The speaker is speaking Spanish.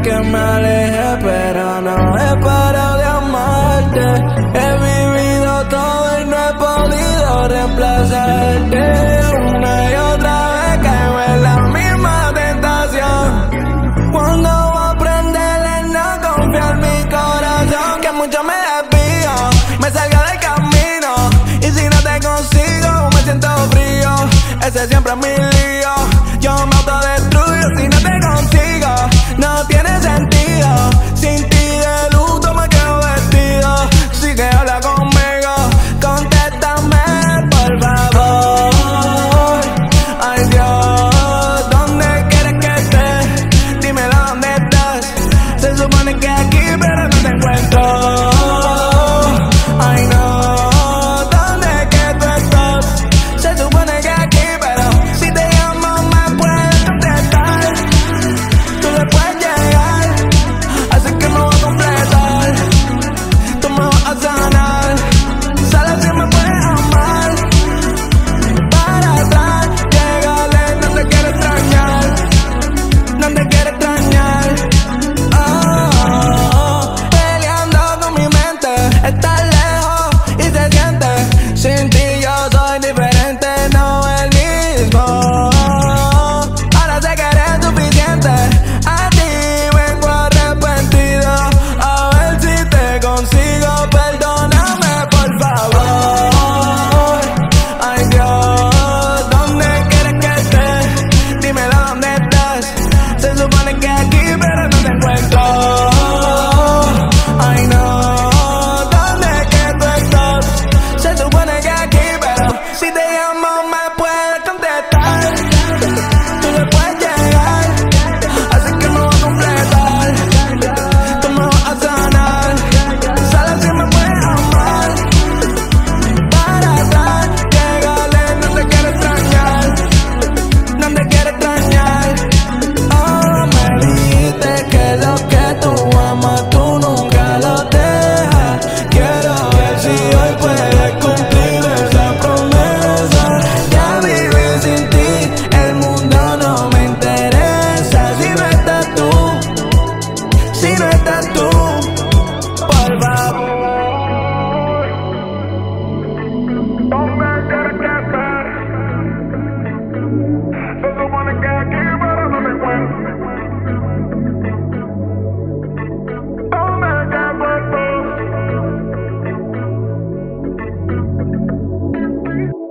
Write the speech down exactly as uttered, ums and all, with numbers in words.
que me aleje, pero no he parado de amarte. He vivido todo y no he podido reemplazarte. Una y otra vez caigo en la misma tentación. ¿Cuándo voy a aprender a no confiar mi corazón? Que mucho me desvío, me salgo del camino, y si no te consigo me siento frío. Ese siempre es mi lío. Yo me autodestruyo si no te consigo. No tiene sentido sin ti.